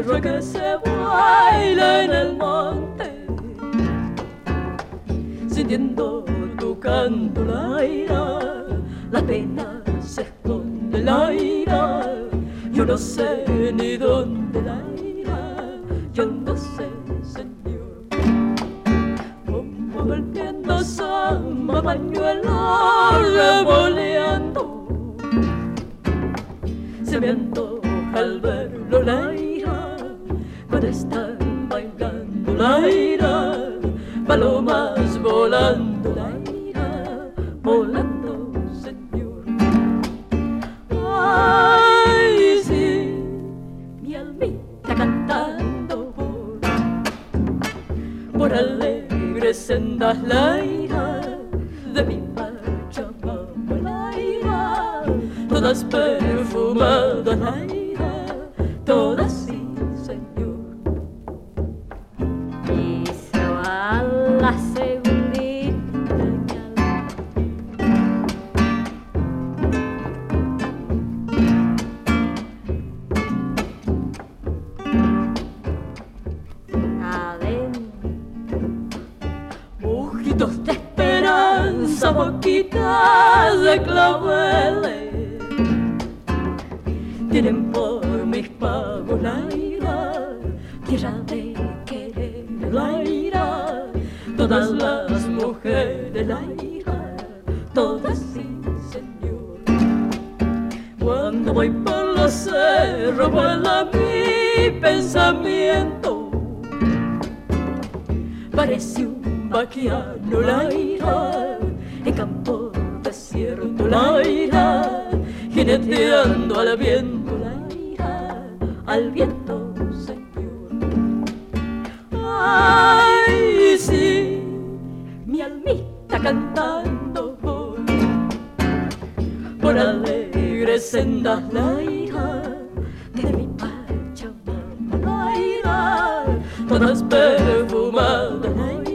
tierra que se baila en el monte, sintiendo tu canto, la ira, la pena se esconde, la ira, yo no sé ni dónde la ira, yo no sé, señor. Como golpeando samba, pañuelo revoleando, se me antoja al verlo, la ira, cuando están bailando, la ira, palomas volando, la ira, volando, señor. Ay, sí, mi almita cantando por alegres sendas, la ira de mi Pachamama, la ira, todas perfumadas, la ira, todas sí, señor. Hizo a la segundita adentro, Ojitos de esperanza, boquitas de claveles, tienen por mis pagos la ira, tierra de querer, la ira, todas las mujeres, la ira, todas sí, señor. Cuando voy por los cerros vuela mi pensamiento, parece un vaquiano, la ira, en campo desierto, la ira, jineteando al viento, la ira, al viento, señor. Ay, sí, mi almita cantando por alegres sendas, la ira de mi Pachamama, la ira, todas perfumadas, la ira,